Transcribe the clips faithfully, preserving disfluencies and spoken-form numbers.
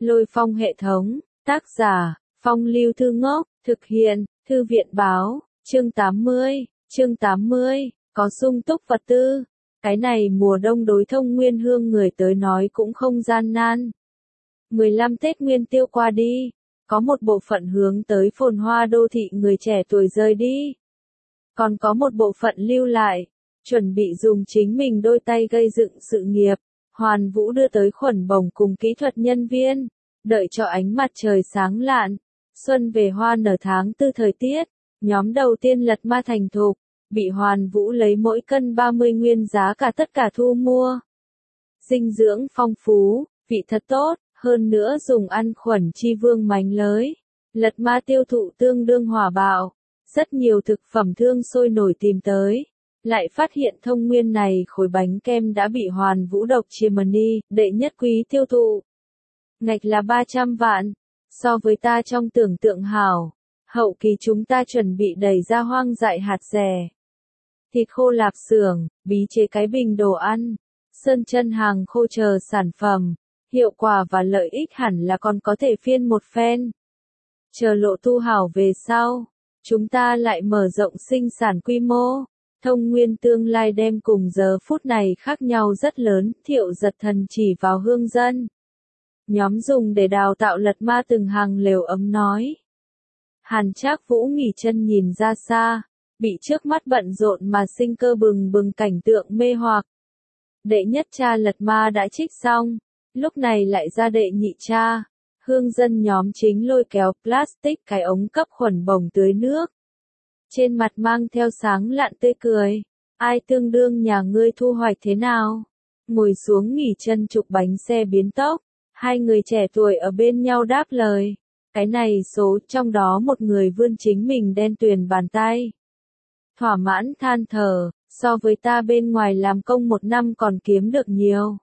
Lôi Phong hệ thống, tác giả, Phong Lưu Thư Ngốc, thực hiện, Thư viện báo, chương tám mươi, chương tám mươi, có sung túc vật tư. Cái này mùa đông đối Thông Nguyên Hương người tới nói cũng không gian nan. mười lăm Tết Nguyên Tiêu qua đi, có một bộ phận hướng tới phồn hoa đô thị người trẻ tuổi rời đi. Còn có một bộ phận lưu lại, chuẩn bị dùng chính mình đôi tay gây dựng sự nghiệp. Hoàn Vũ đưa tới khuẩn bổng cùng kỹ thuật nhân viên, đợi cho ánh mặt trời sáng lạn, xuân về hoa nở tháng tư thời tiết, nhóm đầu tiên lật ma thành thục, bị Hoàn Vũ lấy mỗi cân ba mươi nguyên giá cả tất cả thu mua. Dinh dưỡng phong phú, vị thật tốt, hơn nữa dùng ăn khuẩn chi vương mánh lới, lật ma tiêu thụ tương đương hỏa bạo, rất nhiều thực phẩm thương sôi nổi tìm tới. Lại phát hiện Thông Nguyên này khối bánh kem đã bị Hoàn Vũ độc Chimney, đệ nhất quý tiêu thụ. Ngạch là ba trăm vạn, so với ta trong tưởng tượng hảo. Hậu kỳ chúng ta chuẩn bị đẩy ra hoang dại hạt rẻ, thịt khô lạp xưởng, bí chế cái bình đồ ăn, sơn chân hàng khô chờ sản phẩm, hiệu quả và lợi ích hẳn là còn có thể phiên một phen. Chờ lộ tu hảo về sau, chúng ta lại mở rộng sinh sản quy mô. Thông Nguyên tương lai đem cùng giờ phút này khác nhau rất lớn, Thiệu Giật Thần chỉ vào hương dân. Nhóm dùng để đào tạo lật ma từng hàng lều ấm nói. Hàn Trác Vũ nghỉ chân nhìn ra xa, bị trước mắt bận rộn mà sinh cơ bừng bừng cảnh tượng mê hoặc. Đệ nhất cha lật ma đã trích xong, lúc này lại ra đệ nhị cha. Hương dân nhóm chính lôi kéo plastic cái ống cấp khuẩn bổng tưới nước. Trên mặt mang theo sáng lạn tươi cười. Ai tương đương nhà ngươi thu hoạch thế nào? Ngồi xuống nghỉ chân chụp bánh xe biến tốc. Hai người trẻ tuổi ở bên nhau đáp lời. Cái này số trong đó một người vươn chính mình đen tuyền bàn tay. Thỏa mãn than thở, so với ta bên ngoài làm công một năm còn kiếm được nhiều.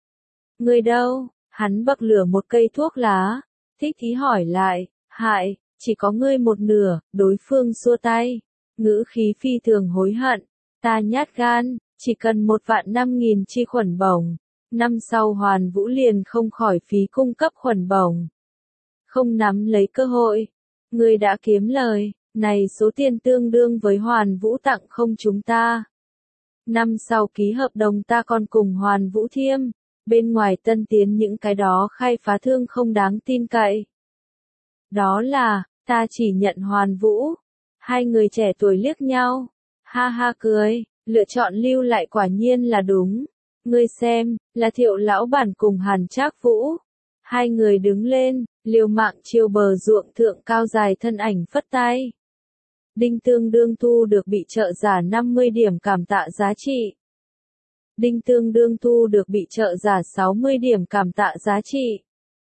Ngươi đâu? Hắn bậc lửa một cây thuốc lá. Thích Thí hỏi lại, hại. Chỉ có ngươi một nửa, đối phương xua tay, ngữ khí phi thường hối hận, ta nhát gan, chỉ cần một vạn năm nghìn chi khuẩn bổng, năm sau Hoàn Vũ liền không khỏi phí cung cấp khuẩn bổng. Không nắm lấy cơ hội, ngươi đã kiếm lời, này số tiền tương đương với Hoàn Vũ tặng không chúng ta. Năm sau ký hợp đồng ta còn cùng Hoàn Vũ thiêm, bên ngoài tân tiến những cái đó khai phá thương không đáng tin cậy. Đó là, ta chỉ nhận Hoàn Vũ. Hai người trẻ tuổi liếc nhau. Ha ha cười, lựa chọn lưu lại quả nhiên là đúng. Ngươi xem, là Thiệu lão bản cùng Hàn Trác Vũ. Hai người đứng lên, liều mạng chiều bờ ruộng thượng cao dài thân ảnh phất tay. Đinh tương đương thu được bị trợ giả năm mươi điểm cảm tạ giá trị. Đinh tương đương thu được bị trợ giả sáu mươi điểm cảm tạ giá trị.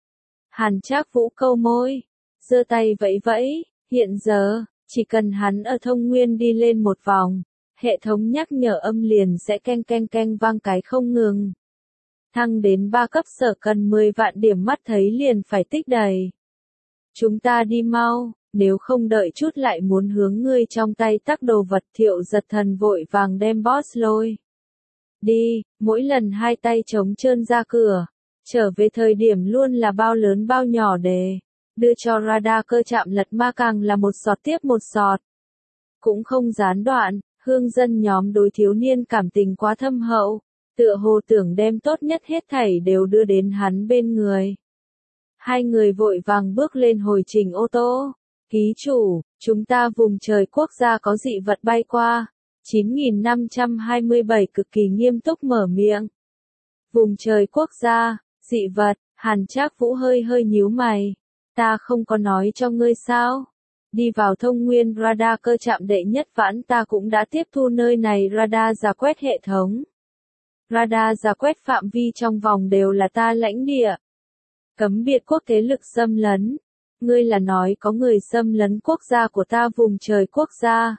Hàn Trác Vũ câu môi. Giơ tay vẫy vẫy, hiện giờ, chỉ cần hắn ở Thông Nguyên đi lên một vòng, hệ thống nhắc nhở âm liền sẽ keng keng keng vang cái không ngừng. Thăng đến ba cấp sở cần mười vạn điểm mắt thấy liền phải tích đầy. Chúng ta đi mau, nếu không đợi chút lại muốn hướng ngươi trong tay tắc đồ vật. Thiệu Giật Thần vội vàng đem boss lôi. Đi, mỗi lần hai tay trống trơn ra cửa, trở về thời điểm luôn là bao lớn bao nhỏ đề. Đưa cho radar cơ chạm lật ma càng là một sọt tiếp một sọt. Cũng không gián đoạn, hương dân nhóm đối thiếu niên cảm tình quá thâm hậu, tựa hồ tưởng đem tốt nhất hết thảy đều đưa đến hắn bên người. Hai người vội vàng bước lên hồi trình ô tô. Ký chủ, chúng ta vùng trời quốc gia có dị vật bay qua. chín nghìn năm trăm hai mươi bảy cực kỳ nghiêm túc mở miệng. Vùng trời quốc gia, dị vật, Hàn Trác Vũ hơi hơi nhíu mày. Ta không có nói cho ngươi sao? Đi vào Thông Nguyên radar cơ chạm đệ nhất vãn ta cũng đã tiếp thu nơi này radar giả quét hệ thống. Radar giả quét phạm vi trong vòng đều là ta lãnh địa. Cấm biệt quốc thế lực xâm lấn. Ngươi là nói có người xâm lấn quốc gia của ta vùng trời quốc gia.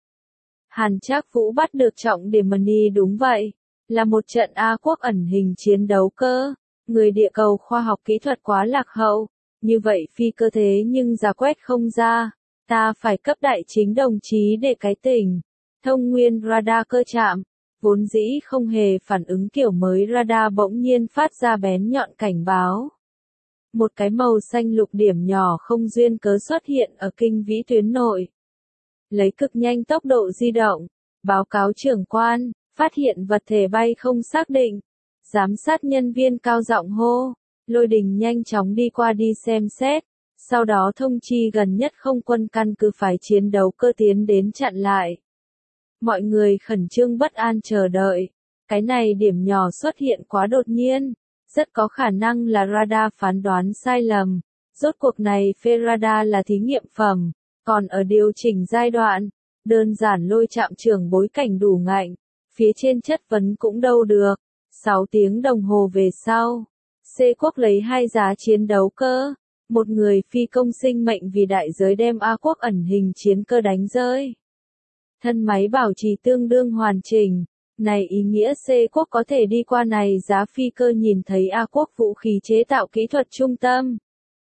Hàn Trác Vũ bắt được trọng điểm money đúng vậy. Là một trận A quốc ẩn hình chiến đấu cơ. Người địa cầu khoa học kỹ thuật quá lạc hậu. Như vậy phi cơ thế nhưng giả quét không ra, ta phải cấp đại chính đồng chí để cái tỉnh. Thông Nguyên radar cơ chạm, vốn dĩ không hề phản ứng kiểu mới radar bỗng nhiên phát ra bén nhọn cảnh báo. Một cái màu xanh lục điểm nhỏ không duyên cớ xuất hiện ở kinh vĩ tuyến nội. Lấy cực nhanh tốc độ di động, báo cáo trưởng quan, phát hiện vật thể bay không xác định. Giám sát nhân viên cao giọng hô, Lôi Đình nhanh chóng đi qua đi xem xét, sau đó thông chi gần nhất không quân căn cứ phái chiến đấu cơ tiến đến chặn lại. Mọi người khẩn trương bất an chờ đợi, cái này điểm nhỏ xuất hiện quá đột nhiên, rất có khả năng là radar phán đoán sai lầm, rốt cuộc này phê radar là thí nghiệm phẩm, còn ở điều chỉnh giai đoạn, đơn giản lôi trạm trưởng bối cảnh đủ ngạnh, phía trên chất vấn cũng đâu được. sáu tiếng đồng hồ về sau, C quốc lấy hai giá chiến đấu cơ, một người phi công sinh mệnh vì đại giới đem A quốc ẩn hình chiến cơ đánh rơi. Thân máy bảo trì tương đương hoàn chỉnh, này ý nghĩa C quốc có thể đi qua này giá phi cơ nhìn thấy A quốc vũ khí chế tạo kỹ thuật trung tâm.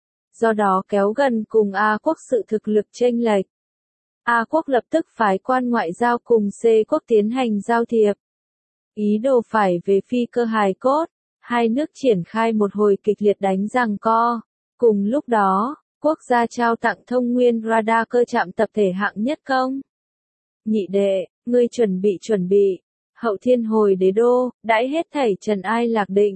Do đó kéo gần cùng A quốc sự thực lực chênh lệch. A quốc lập tức phái quan ngoại giao cùng C quốc tiến hành giao thiệp. Ý đồ phải về phi cơ hài cốt, hai nước triển khai một hồi kịch liệt đánh giằng co. Cùng lúc đó, quốc gia trao tặng thông nguyên radar cơ trạm tập thể hạng nhất công. Nhị đệ, ngươi chuẩn bị chuẩn bị, hậu thiên hồi đế đô, đãi hết thảy trần ai lạc định.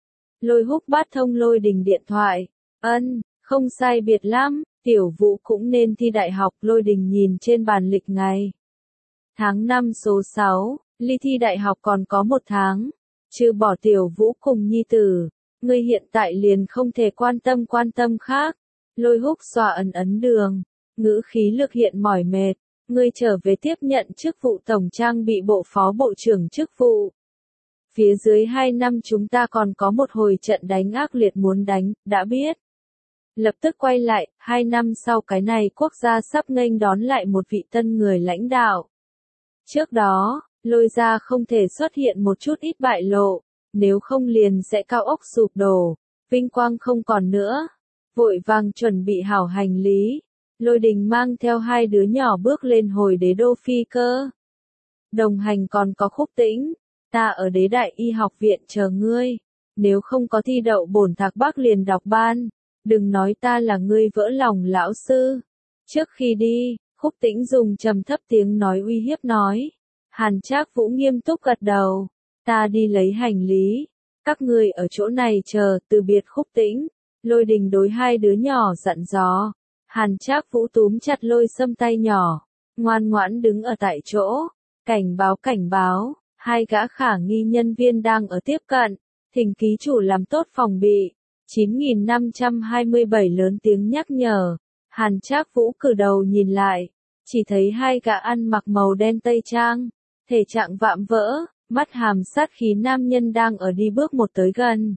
Lôi Húc bắt thông Lôi Đình điện thoại, ân, không sai biệt lắm, tiểu Vũ cũng nên thi đại học. Lôi Đình nhìn trên bàn lịch ngày. Tháng năm số sáu, ly thi đại học còn có một tháng, trừ bỏ tiểu Vũ cùng nhi tử, ngươi hiện tại liền không thể quan tâm quan tâm khác. Lôi Húc xòa ấn ấn đường, ngữ khí lực hiện mỏi mệt, ngươi trở về tiếp nhận chức vụ tổng trang bị bộ phó bộ trưởng chức vụ. Phía dưới hai năm chúng ta còn có một hồi trận đánh ác liệt muốn đánh, đã biết. Lập tức quay lại, hai năm sau cái này quốc gia sắp nghênh đón lại một vị tân người lãnh đạo. Trước đó, Lôi gia không thể xuất hiện một chút ít bại lộ, nếu không liền sẽ cao ốc sụp đổ, vinh quang không còn nữa. Vội vàng chuẩn bị hảo hành lý, Lôi Đình mang theo hai đứa nhỏ bước lên hồi đế đô phi cơ. Đồng hành còn có Khúc Tĩnh, ta ở đế đại y học viện chờ ngươi, nếu không có thi đậu bổn thạc Bắc liền đọc ban, đừng nói ta là ngươi vỡ lòng lão sư. Trước khi đi, Khúc Tĩnh dùng trầm thấp tiếng nói uy hiếp nói. Hàn Trác Vũ nghiêm túc gật đầu, ta đi lấy hành lý, các ngươi ở chỗ này chờ. Từ biệt Khúc Tĩnh, Lôi Đình đối hai đứa nhỏ dặn dò. Hàn Trác Vũ túm chặt Lôi Sâm tay nhỏ, ngoan ngoãn đứng ở tại chỗ, cảnh báo cảnh báo, hai gã khả nghi nhân viên đang ở tiếp cận, thỉnh ký chủ làm tốt phòng bị. chín nghìn năm trăm hai mươi bảy lớn tiếng nhắc nhở. Hàn Trác Vũ cử đầu nhìn lại, chỉ thấy hai gã ăn mặc màu đen tây trang, thể trạng vạm vỡ, mắt hàm sát khí nam nhân đang ở đi bước một tới gần.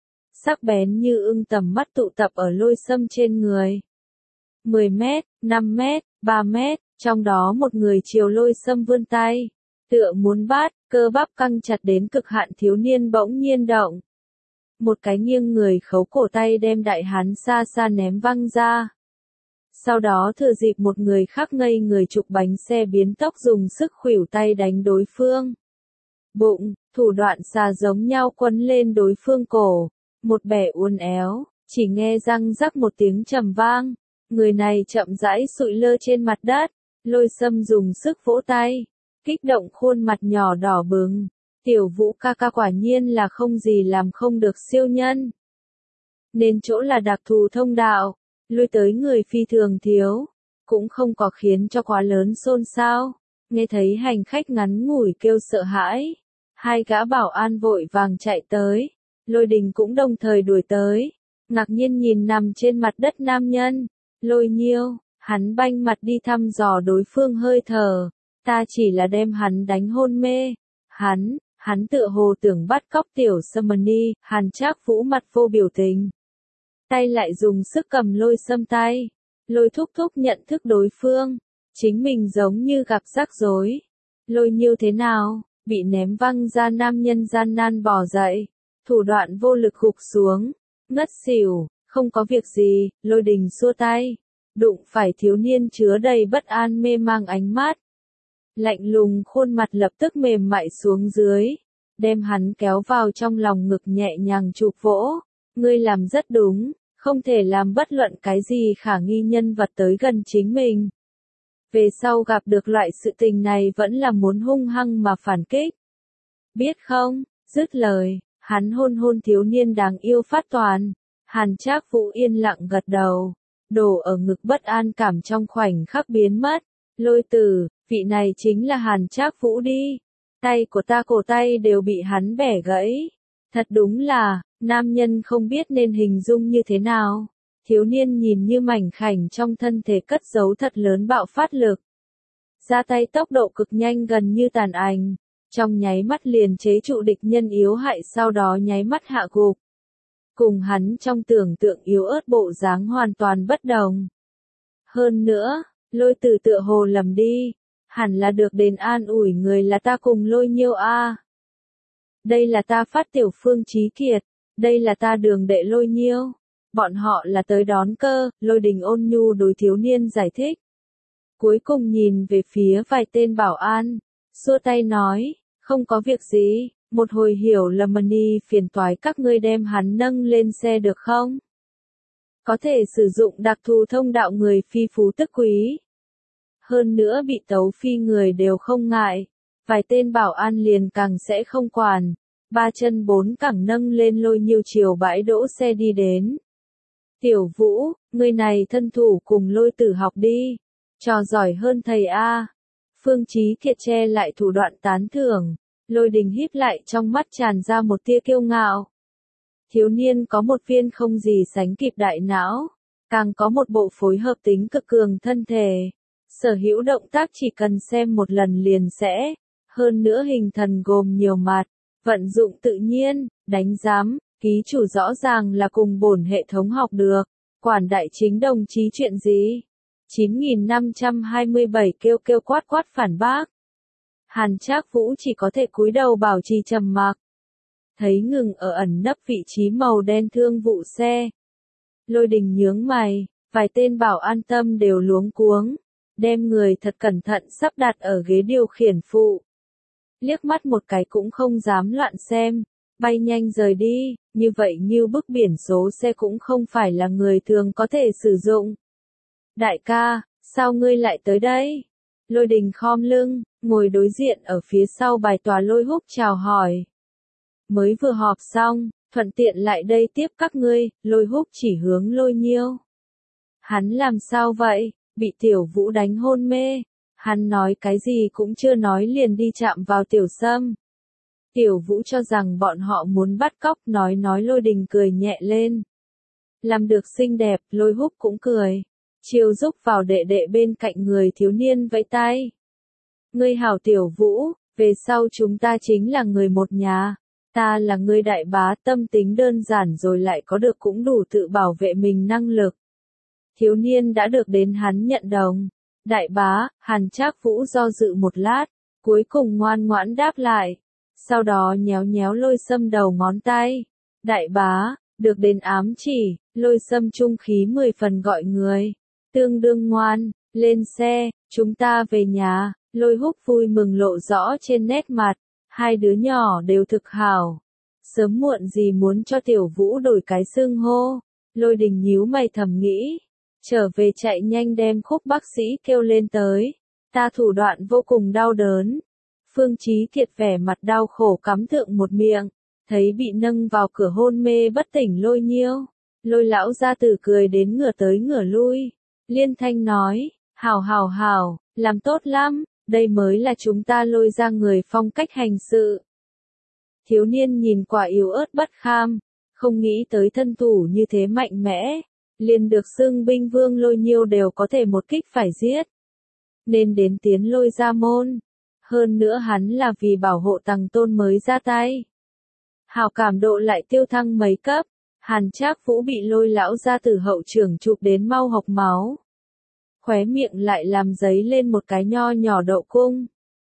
Sắc bén như ưng tầm mắt tụ tập ở Lôi Sâm trên người. mười mét, năm mét, ba mét, trong đó một người chiều Lôi Sâm vươn tay, tựa muốn bắt, cơ bắp căng chặt đến cực hạn thiếu niên bỗng nhiên động. Một cái nghiêng người khấu cổ tay đem đại hán xa xa ném văng ra. Sau đó thừa dịp một người khác ngây người trục bánh xe biến tốc dùng sức khuỷu tay đánh đối phương. Bụng, thủ đoạn xà giống nhau quấn lên đối phương cổ, một bẻ uốn éo, chỉ nghe răng rắc một tiếng trầm vang, người này chậm rãi sụi lơ trên mặt đất. Lôi Sâm dùng sức vỗ tay, kích động khuôn mặt nhỏ đỏ bừng. Tiểu Vũ ca ca quả nhiên là không gì làm không được siêu nhân. Nên chỗ là đặc thù thông đạo, lui tới người phi thường thiếu, cũng không có khiến cho quá lớn xôn xao. Nghe thấy hành khách ngắn ngủi kêu sợ hãi, hai gã bảo an vội vàng chạy tới, Lôi Đình cũng đồng thời đuổi tới, ngạc nhiên nhìn nằm trên mặt đất nam nhân. Lôi Nhiêu, hắn banh mặt đi thăm dò đối phương hơi thở, ta chỉ là đem hắn đánh hôn mê. Hắn, hắn tựa hồ tưởng bắt cóc tiểu Summonie. Hàn Trác Vũ mặt vô biểu tình, tay lại dùng sức cầm Lôi Sâm tay. Lôi thúc thúc nhận thức đối phương, chính mình giống như gặp rắc rối. Lôi Nhiêu thế nào? Bị ném văng ra nam nhân gian nan bò dậy, thủ đoạn vô lực gục xuống, ngất xỉu. Không có việc gì. Lôi Đình xua tay, đụng phải thiếu niên chứa đầy bất an mê mang ánh mắt. Lạnh lùng khuôn mặt lập tức mềm mại xuống dưới, đem hắn kéo vào trong lòng ngực nhẹ nhàng chụp vỗ. Ngươi làm rất đúng, không thể làm bất luận cái gì khả nghi nhân vật tới gần chính mình. Về sau gặp được loại sự tình này vẫn là muốn hung hăng mà phản kích. Biết không, dứt lời, hắn hôn hôn thiếu niên đáng yêu phát toàn. Hàn Trác Vũ yên lặng gật đầu, đổ ở ngực bất an cảm trong khoảnh khắc biến mất. Lôi Tử, vị này chính là Hàn Trác Vũ đi. Tay của ta cổ tay đều bị hắn bẻ gãy. Thật đúng là, nam nhân không biết nên hình dung như thế nào. Thiếu niên nhìn như mảnh khảnh trong thân thể cất giấu thật lớn bạo phát lực. Ra tay tốc độ cực nhanh gần như tàn ảnh. Trong nháy mắt liền chế trụ địch nhân yếu hại sau đó nháy mắt hạ gục. Cùng hắn trong tưởng tượng yếu ớt bộ dáng hoàn toàn bất đồng. Hơn nữa, Lôi Tử tựa hồ lầm đi. Hẳn là được đến an ủi người là ta cùng Lôi Nhiêu a. Đây là ta Phát Tiểu Phương Chí Kiệt, đây là ta Đường đệ Lôi Nhiêu. Bọn họ là tới đón cơ, Lôi Đình ôn nhu đối thiếu niên giải thích. Cuối cùng nhìn về phía vài tên bảo an, xua tay nói, không có việc gì, một hồi hiểu lầm mani phiền toái các ngươi đem hắn nâng lên xe được không? Có thể sử dụng đặc thù thông đạo người phi phú tức quý. Hơn nữa bị tấu phi người đều không ngại, vài tên bảo an liền càng sẽ không quản, ba chân bốn cẳng nâng lên Lôi Nhiêu chiều bãi đỗ xe đi đến. Tiểu Vũ, người này thân thủ cùng Lôi Tử học đi, trò giỏi hơn thầy a. Phương Chí Kiệt che lại thủ đoạn tán thưởng, Lôi Đình híp lại trong mắt tràn ra một tia kiêu ngạo. Thiếu niên có một viên không gì sánh kịp đại não, càng có một bộ phối hợp tính cực cường thân thể. Sở hữu động tác chỉ cần xem một lần liền sẽ, hơn nữa hình thần gồm nhiều mặt, vận dụng tự nhiên, đánh giám, ký chủ rõ ràng là cùng bổn hệ thống học được, quản đại chính đồng chí chuyện gì? chín nghìn năm trăm hai mươi bảy kêu kêu quát quát phản bác. Hàn Trác Vũ chỉ có thể cúi đầu bảo trì trầm mặc. Thấy ngừng ở ẩn nấp vị trí màu đen thương vụ xe. Lôi Đình nhướng mày, vài tên bảo an tâm đều luống cuống, đem người thật cẩn thận sắp đặt ở ghế điều khiển phụ. Liếc mắt một cái cũng không dám loạn xem, bay nhanh rời đi, như vậy như bức biển số xe cũng không phải là người thường có thể sử dụng. Đại ca, sao ngươi lại tới đây? Lôi Đình khom lưng, ngồi đối diện ở phía sau bài tòa Lôi Húc chào hỏi. Mới vừa họp xong, thuận tiện lại đây tiếp các ngươi, Lôi Húc chỉ hướng Lôi Nhiêu. Hắn làm sao vậy, bị Tiểu Vũ đánh hôn mê, hắn nói cái gì cũng chưa nói liền đi chạm vào Tiểu Sâm. Tiểu Vũ cho rằng bọn họ muốn bắt cóc, nói nói Lôi Đình cười nhẹ lên. Làm được xinh đẹp, Lôi Húc cũng cười. Chiều giúp vào đệ đệ bên cạnh người thiếu niên vẫy tay. Ngươi hảo Tiểu Vũ, về sau chúng ta chính là người một nhà. Ta là ngươi đại bá, tâm tính đơn giản rồi lại có được cũng đủ tự bảo vệ mình năng lực. Thiếu niên đã được đến hắn nhận đồng. Đại bá, Hàn Trác Vũ do dự một lát, cuối cùng ngoan ngoãn đáp lại. Sau đó nhéo nhéo Lôi Sâm đầu ngón tay. Đại bá, được đến ám chỉ, Lôi Sâm trung khí mười phần gọi người. Tương đương ngoan, lên xe, chúng ta về nhà. Lôi Húc vui mừng lộ rõ trên nét mặt, hai đứa nhỏ đều thực hảo. Sớm muộn gì muốn cho Tiểu Vũ đổi cái xưng hô. Lôi Đình nhíu mày thầm nghĩ, trở về chạy nhanh đem Khúc bác sĩ kêu lên tới. Ta thủ đoạn vô cùng đau đớn. Phương Chí Kiệt vẻ mặt đau khổ cắm thượng một miệng, thấy bị nâng vào cửa hôn mê bất tỉnh Lôi Nhiêu. Lôi lão gia tử cười đến ngửa tới ngửa lui. Liên thanh nói, hảo hảo hảo, làm tốt lắm, đây mới là chúng ta Lôi ra người phong cách hành sự. Thiếu niên nhìn quả yếu ớt bất kham, không nghĩ tới thân thủ như thế mạnh mẽ, liền được xưng binh vương Lôi Nhiêu đều có thể một kích phải giết. Nên đến tiến Lôi ra môn, hơn nữa hắn là vì bảo hộ Tằng Tôn mới ra tay. Hảo cảm độ lại tiêu thăng mấy cấp. Hàn Trác Vũ bị Lôi lão gia tử hậu trưởng chụp đến mau hộc máu. Khóe miệng lại làm giấy lên một cái nho nhỏ đậu cung.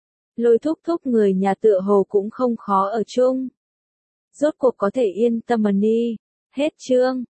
Lôi thúc thúc người nhà tựa hồ cũng không khó ở chung. Rốt cuộc có thể yên tâm đi. Hết chương.